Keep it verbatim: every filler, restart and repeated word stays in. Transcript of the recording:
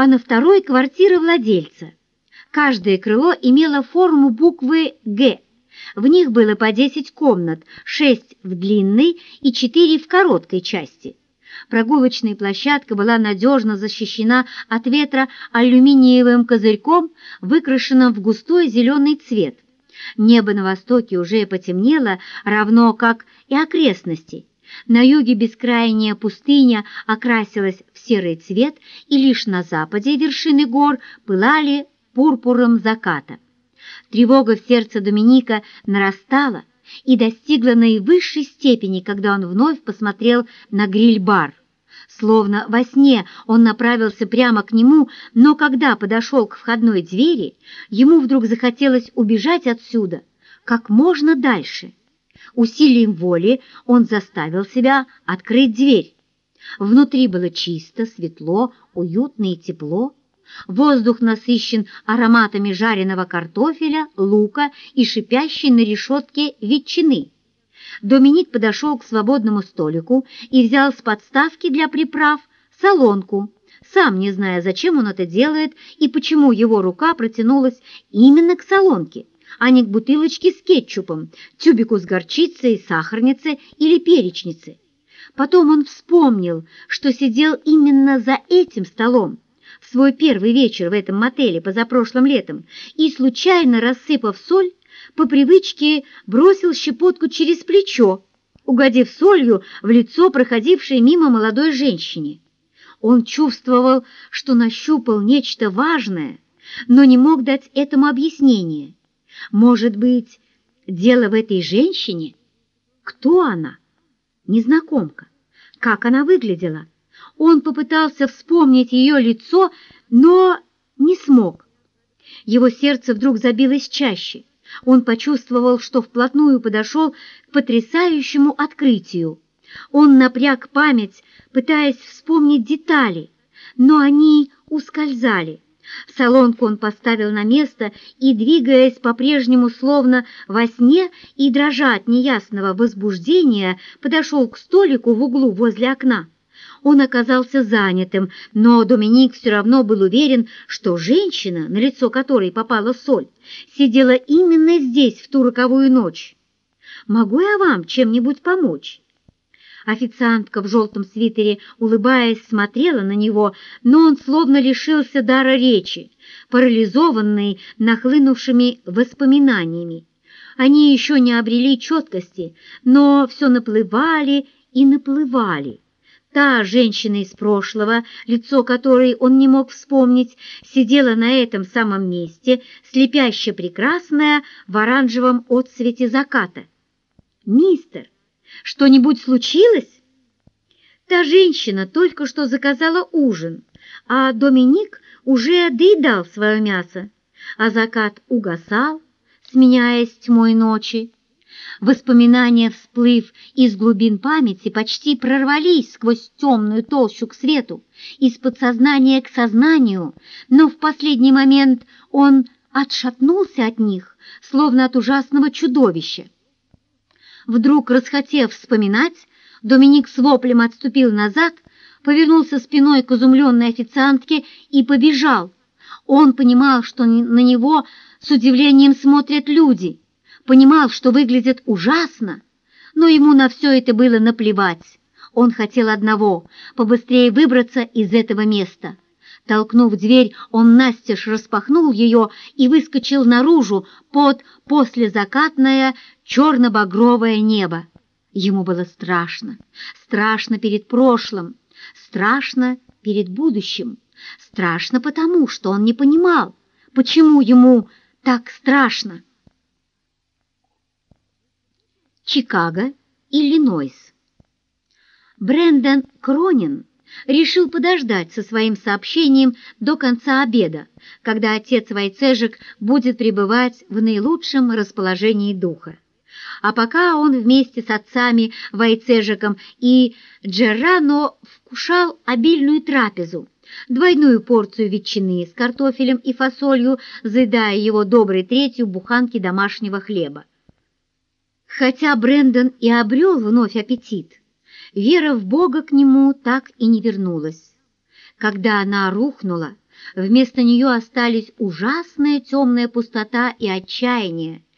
а на второй – квартира владельца. Каждое крыло имело форму буквы «Г». В них было по десять комнат, шесть в длинной и четыре в короткой части. Прогулочная площадка была надежно защищена от ветра алюминиевым козырьком, выкрашенным в густой зеленый цвет. Небо на востоке уже потемнело, равно как и окрестности. На юге бескрайняя пустыня окрасилась в серый цвет, и лишь на западе вершины гор пылали пурпуром заката. Тревога в сердце Доминика нарастала и достигла наивысшей степени, когда он вновь посмотрел на гриль-бар. Словно во сне он направился прямо к нему, но когда подошел к входной двери, ему вдруг захотелось убежать отсюда как можно дальше. Усилием воли он заставил себя открыть дверь. Внутри было чисто, светло, уютно и тепло. Воздух насыщен ароматами жареного картофеля, лука и шипящей на решетке ветчины. Доминик подошел к свободному столику и взял с подставки для приправ солонку, сам не зная, зачем он это делает и почему его рука протянулась именно к солонке, а не к бутылочке с кетчупом, тюбику с горчицей, сахарнице или перечнице. Потом он вспомнил, что сидел именно за этим столом в свой первый вечер в этом мотеле позапрошлым летом и, случайно рассыпав соль, по привычке бросил щепотку через плечо, угодив солью в лицо проходившей мимо молодой женщине. Он чувствовал, что нащупал нечто важное, но не мог дать этому объяснение. Может быть, дело в этой женщине? Кто она? Незнакомка. Как она выглядела? Он попытался вспомнить ее лицо, но не смог. Его сердце вдруг забилось чаще. Он почувствовал, что вплотную подошел к потрясающему открытию. Он напряг память, пытаясь вспомнить детали, но они ускользали. Солонку он поставил на место и, двигаясь по-прежнему словно во сне и дрожа от неясного возбуждения, подошел к столику в углу возле окна. Он оказался занятым, но Доминик все равно был уверен, что женщина, на лицо которой попала соль, сидела именно здесь в ту роковую ночь. «Могу я вам чем-нибудь помочь?» Официантка в желтом свитере, улыбаясь, смотрела на него, но он словно лишился дара речи, парализованный нахлынувшими воспоминаниями. Они еще не обрели четкости, но все наплывали и наплывали. Та женщина из прошлого, лицо которой он не мог вспомнить, сидела на этом самом месте, слепяще прекрасная в оранжевом отсвете заката. «Мистер, что-нибудь случилось?» Та женщина только что заказала ужин, а Доминик уже доедал свое мясо, а закат угасал, сменяясь тьмой ночи. Воспоминания, всплыв из глубин памяти, почти прорвались сквозь темную толщу к свету, из подсознания к сознанию, но в последний момент он отшатнулся от них, словно от ужасного чудовища. Вдруг, расхотев вспоминать, Доминик с воплем отступил назад, повернулся спиной к изумленной официантке и побежал. Он понимал, что на него с удивлением смотрят люди, понимал, что выглядит ужасно, но ему на все это было наплевать. Он хотел одного — побыстрее выбраться из этого места. Толкнув дверь, он настежь распахнул ее и выскочил наружу под послезакатное черно-багровое небо. Ему было страшно, страшно перед прошлым, страшно перед будущим, страшно потому, что он не понимал, почему ему так страшно. Чикаго, Иллинойс. Брэндон Кронин решил подождать со своим сообщением до конца обеда, когда отец Войцежек будет пребывать в наилучшем расположении духа. А пока он вместе с отцами Войцежеком и Джеррано вкушал обильную трапезу, двойную порцию ветчины с картофелем и фасолью, заедая его доброй третью буханки домашнего хлеба. Хотя Брэндон и обрел вновь аппетит, вера в Бога к нему так и не вернулась. Когда она рухнула, Вместо нее остались ужасная темная пустота и отчаяние.